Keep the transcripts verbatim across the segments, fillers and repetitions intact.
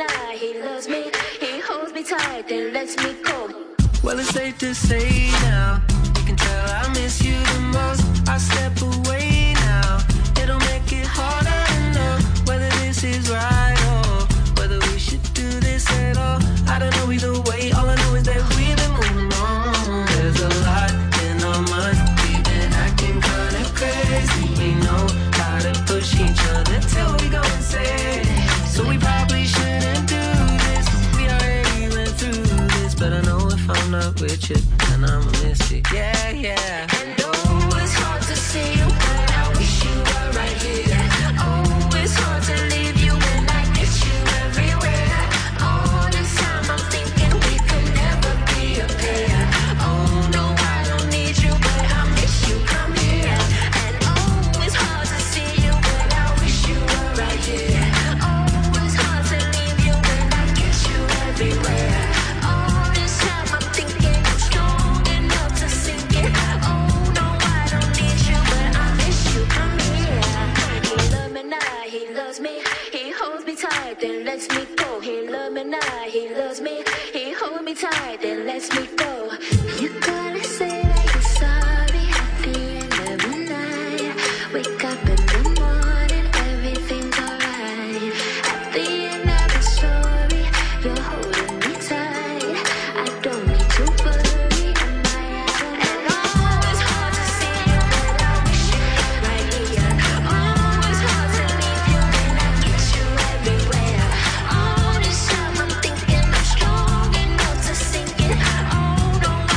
night. He loves me, he holds me tight, then lets me go. Well, it's safe to say now, you can tell I miss you the most. I step away now, it'll make it harder to know whether this is right or whether we should do this at all. I don't know either way, all I know is that we've been moving on. There's a lot in our minds, we've been acting kinda crazy. We know how to push each other till we go insane. So we probably shouldn't do this, we already went through this. But I know if I'm not with you, then I'ma miss you. Yeah, yeah. And oh, it's hard to see you, but I wish you were right here. Oh, it's hard to leave you when I miss you everywhere. All this time I'm thinking we could never be a pair. Oh no, I don't need you, but I miss you, come here. And oh, it's hard to see you, but I wish you were right here. Oh, it's hard to leave you when I get you everywhere. All this time I'm thinking I'm strong enough to sink it. Oh no, I don't need you, but I miss you, come here. He loves me now, he loves me, he holds me tight, then lets me go. He loves me now, he loves me, he holds me tight, then lets me go. You gotta say that you're sorry at the end of the night. Wake up in the morning, everything's alright. At the end of the story, you're holding me tight. I don't need to worry, am I out of And oh, it's hard to see you, but I wish you were right here. Oh, it's hard to leave you when I get you everywhere. All this time I'm thinking I'm strong enough to sink it. Oh no,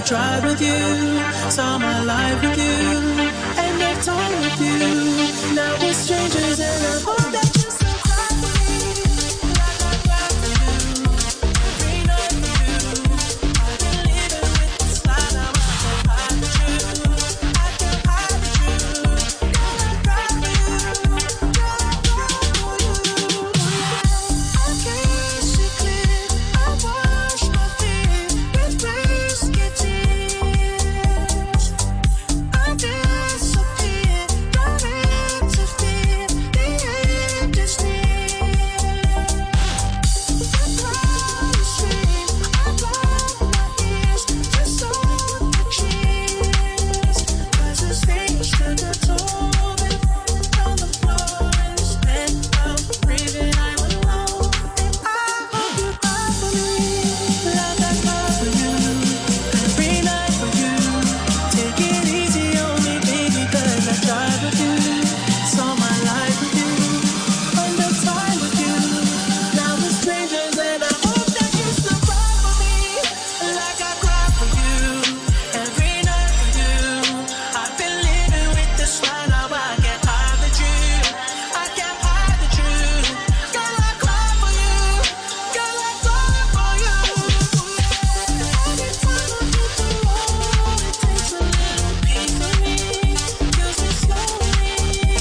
drive with you, saw my life with you, and I've time with you. Now we're strangers and I hope that you still cry for me, like I cry for you, every night for you. I've been living with this lie, now I can't hide the truth, I can't hide the truth. Girl, I cry for you, girl, I cry for you. I can't see clear, I wash my fear with wasted tears. I disappear, don't interfere, the end is near. The cloud is stream, I block my ears to soak the cheers. Cause it's things to the toll on the floor in this bed, I'm breathing, I'm alone. And I hope you cry for me, like I cry for you, every night for you. Take it easy on me, baby, cause I drive with you, saw my life with you, end up time with you. Now we're strangers and I hope that you still cry for me, like I cry for you, every night for you. I've been living with this lie, now I can't hide the truth, I can't hide the truth. Girl, I cry for you, girl, I cry for you. Every time I hit the road, it takes a little piece of me, feels it slowly.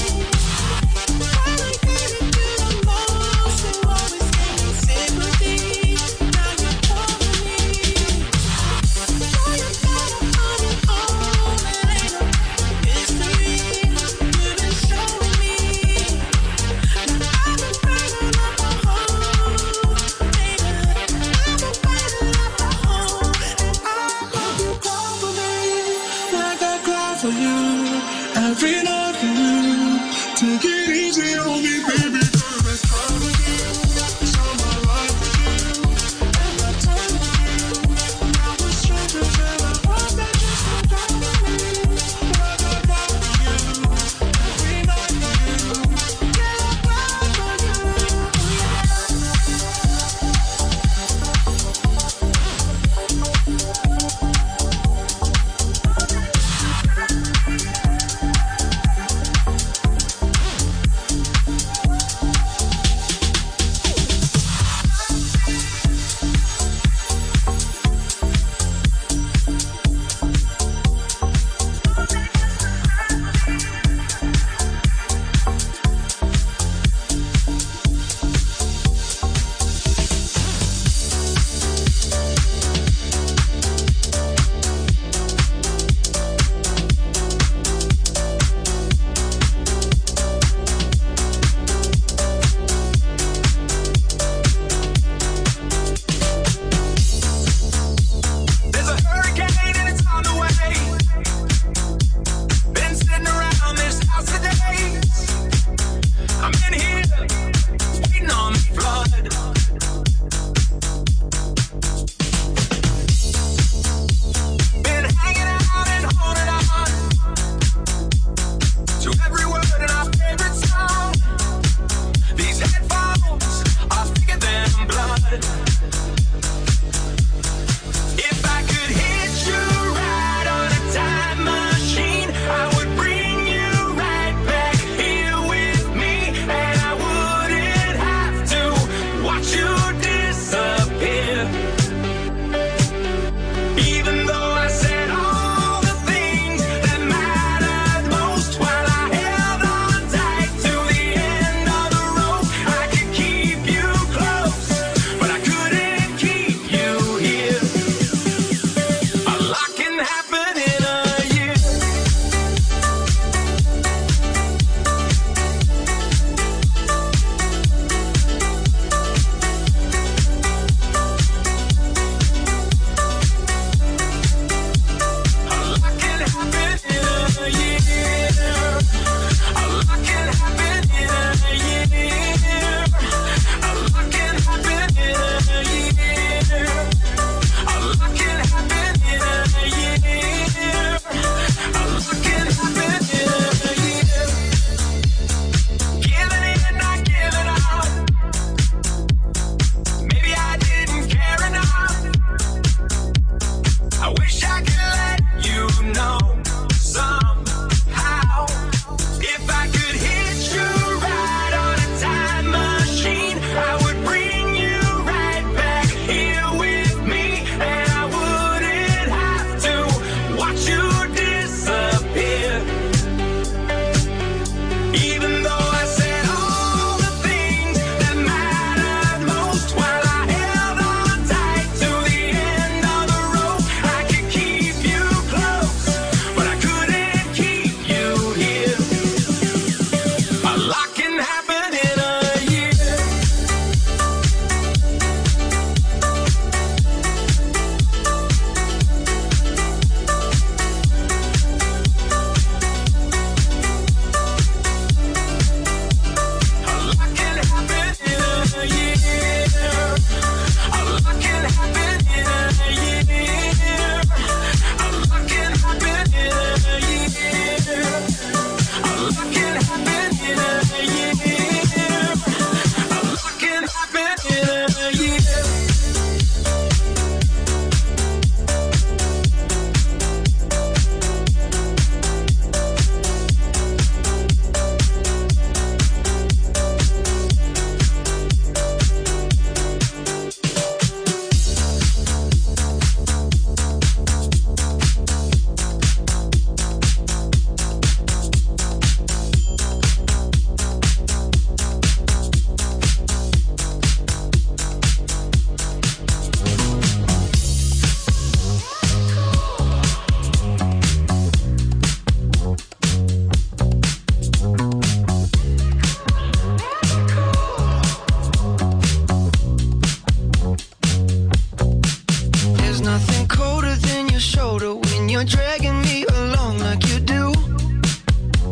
Allocated to the most, you always gave me sympathy. Now you're calling me, now you're better on your own, it ain't a mystery. You've been showing me, now I've been burning up a hole, baby. I've been burning up a hole, and I hope you cry for me, like I cry for you, every night for you. Take it easy on me, baby, cause I cry with you, saw my life with you, and I time with you. Now we're strangers and I hope that you still cry for me, like I cry for you, every night for you. Yeah, I cry for you, yeah.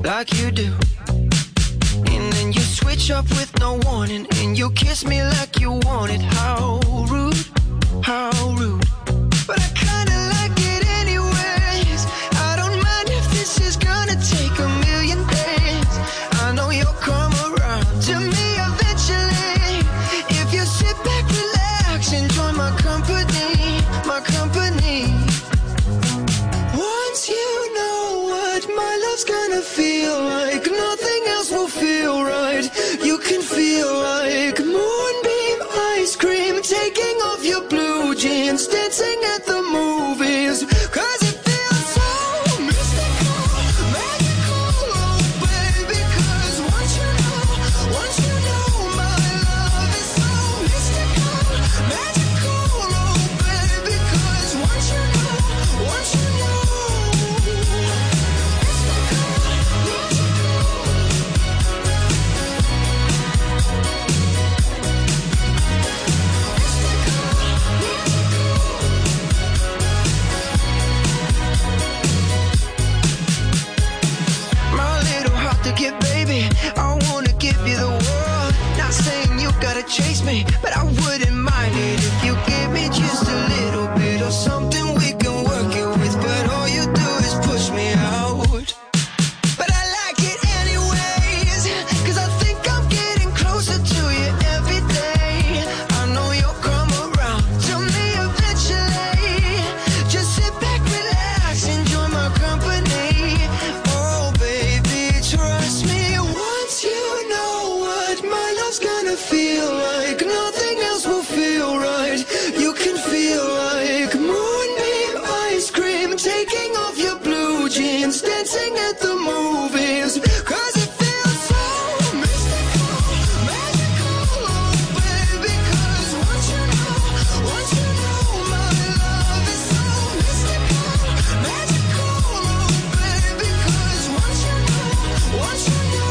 like you do. And then you switch up with no warning, and you kiss me like you want it. How rude, how rude. But I kinda like it anyways. I don't mind if this is gonna take a million days. I know you'll come around to me eventually. If you sit back, relax, enjoy my company, my company. Once you know what my love's gonna feel like, nothing else will feel right. You can feel like moonbeam ice cream, taking off your blue jeans, dancing at the movies. Cause it feels so mystical, magical, oh baby. Cause once you know, once you know my love is so mystical, magical, oh baby. Cause once you know, once you know, my little heart to get, baby. I wanna give you the world. Not saying you gotta chase me, but I wouldn't mind it if you give me just a little bit of something we can work it with. But all you do is push me out. But I like it anyways, cause I think I'm getting closer to you every day. I know you'll come around to me eventually. Just sit back, relax, enjoy my company. Oh baby, trust me. Once you know what my love's gonna feel like, nothing else will feel right. You can feel like moonbeam ice cream, taking off your blue jeans, dancing at the movies. Cause it feels so mystical, magical, oh baby. Cause once you know, once you know my love is so mystical, magical, oh baby. Cause once you know, once you know.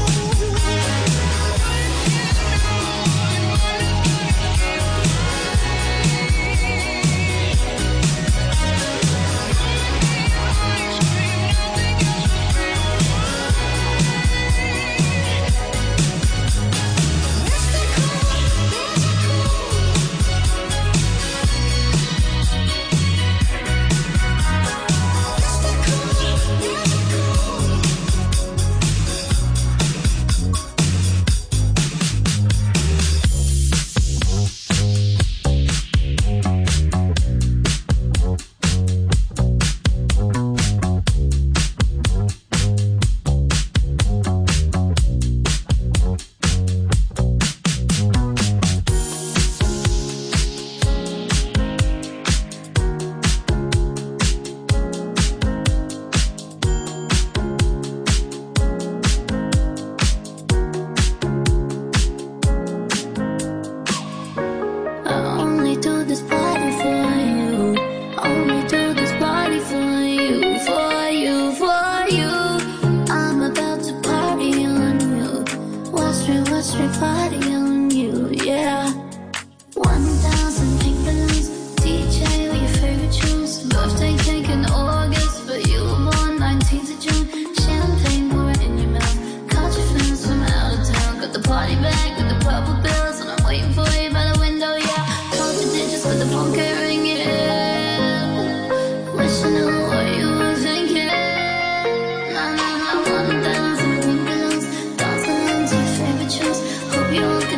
I only do this party for you. Only do this party for you, for you, for you. I'm about to party on you. Watch me, watch me party on you, yeah. One thousand pink balloons, D J with your favorite tunes. Birthday cake in August, but you were born nineteenth of June. Champagne pouring in your mouth. Caught your friends from out of town. Got the party bag with the purple bills, and I'm waiting for you by the window, yeah. Called your digits, but the phone can't ring it. Wish I knew what you were thinking. Nah, nah, nah, one thousand pink balloons, dancing to your favorite tunes. Hope you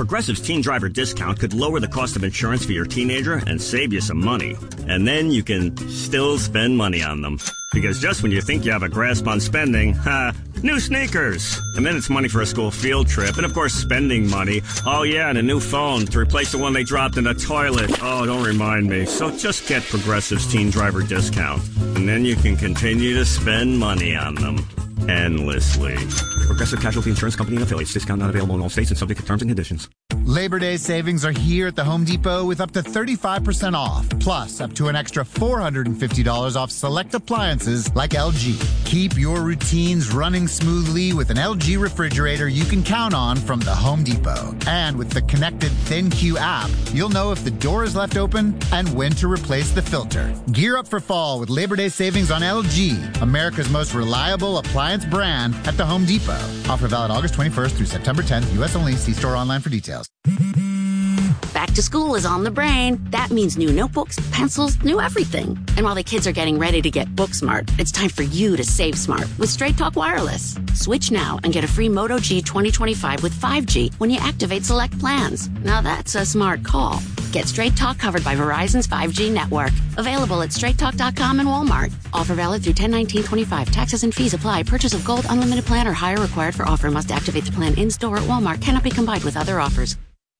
Progressive's Teen Driver discount could lower the cost of insurance for your teenager and save you some money. And then you can still spend money on them. Because just when you think you have a grasp on spending, ha, new sneakers. And then it's money for a school field trip. And of course, spending money. Oh yeah, and a new phone to replace the one they dropped in the toilet. Oh, don't remind me. So just get Progressive's Teen Driver discount. And then you can continue to spend money on them. Endlessly. Progressive Casualty Insurance Company and affiliates. Discount not available in all states and subject to terms and conditions. Labor Day savings are here at the Home Depot with up to thirty-five percent off, plus up to an extra four hundred fifty dollars off select appliances like L G. Keep your routines running smoothly with an L G refrigerator you can count on from the Home Depot. And with the connected ThinQ app, you'll know if the door is left open and when to replace the filter. Gear up for fall with Labor Day savings on L G, America's most reliable appliance brand at the Home Depot. Offer valid August twenty-first through September tenth, U S only. See store online for details. Back to school is on the brain. That means new notebooks, pencils, new everything. And while the kids are getting ready to get book smart, it's time for you to save smart with Straight Talk Wireless. Switch now and get a free Moto G twenty twenty-five with five G when you activate select plans. Now that's a smart call. Get Straight Talk covered by Verizon's five G network. Available at straight talk dot com and Walmart. Offer valid through ten nineteen twenty-five. Taxes and fees apply. Purchase of Gold Unlimited plan or higher required for offer. Must activate the plan in-store at Walmart. Cannot be combined with other offers.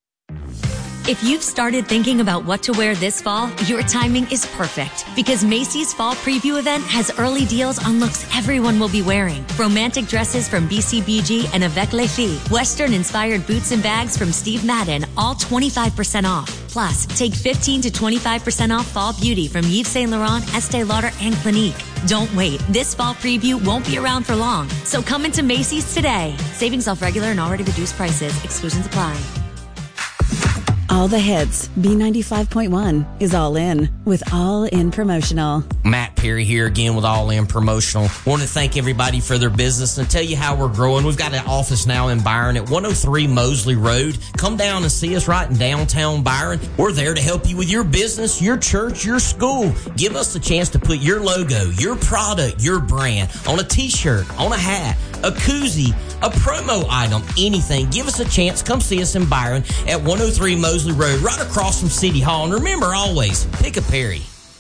If you've started thinking about what to wear this fall, your timing is perfect because Macy's Fall Preview event has early deals on looks everyone will be wearing. Romantic dresses from B C B G and Avec Les Filles, Western-inspired boots and bags from Steve Madden, all twenty-five percent off. Plus, take fifteen to twenty-five percent off fall beauty from Yves Saint Laurent, Estee Lauder, and Clinique. Don't wait. This fall preview won't be around for long. So come into Macy's today. Savings off regular and already reduced prices. Exclusions apply. All the hits. B ninety-five point one is all in with All In Promotional. Matt Perry here again with All In Promotional. Want to thank everybody for their business and tell you how we're growing. We've got an office now in Byron at one oh three Mosley Road. Come down and see us right in downtown Byron. We're there to help you with your business, your church, your school. Give us the chance to put your logo, your product, your brand on a t-shirt, on a hat, a koozie, a promo item, anything. Give us a chance. Come see us in Byron at one oh three Mosley Road, right across from City Hall. And remember, always, pick a Perry.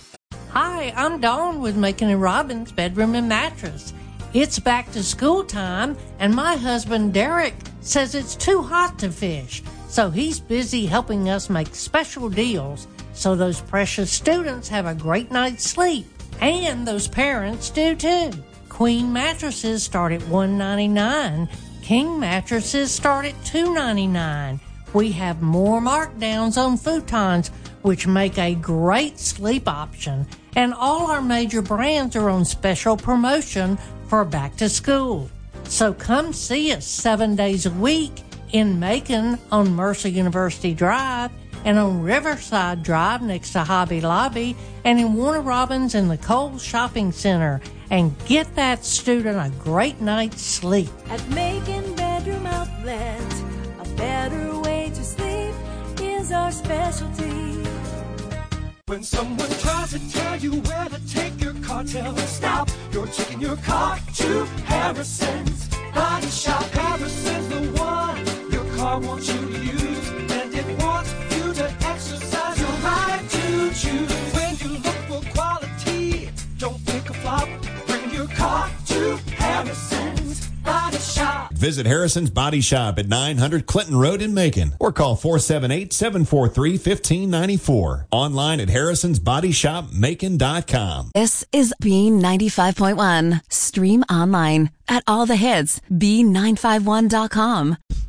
Hi, I'm Dawn with Making and Robin's Bedroom and Mattress. It's back to school time, and my husband Derek says it's too hot to fish. So he's busy helping us make special deals so those precious students have a great night's sleep. And those parents do too. Queen mattresses start at one ninety-nine. King mattresses start at two ninety-nine. We have more markdowns on futons, which make a great sleep option. And all our major brands are on special promotion for back to school. So come see us seven days a week in Macon on Mercer University Drive and on Riverside Drive next to Hobby Lobby and in Warner Robins in the Kohl's Shopping Center. And get that student a great night's sleep. At Macon Bedroom Outlet, a better way to sleep is our specialty. When someone tries to tell you where to take your car, tell them stop. You're taking your car to Harrison's Body Shop. Harrison's the one your car wants you to use, and it wants you to exercise your right to choose. When you look for quality, don't pick a flop. Bring your car to Harrison's Body Shop. Visit Harrison's Body Shop at nine hundred Clinton Road in Macon or call four seven eight, seven four three, one five nine four. Online at harrisons body shop macon dot com. This is B ninety-five point one. Stream online at all the hits, B nine five one dot com.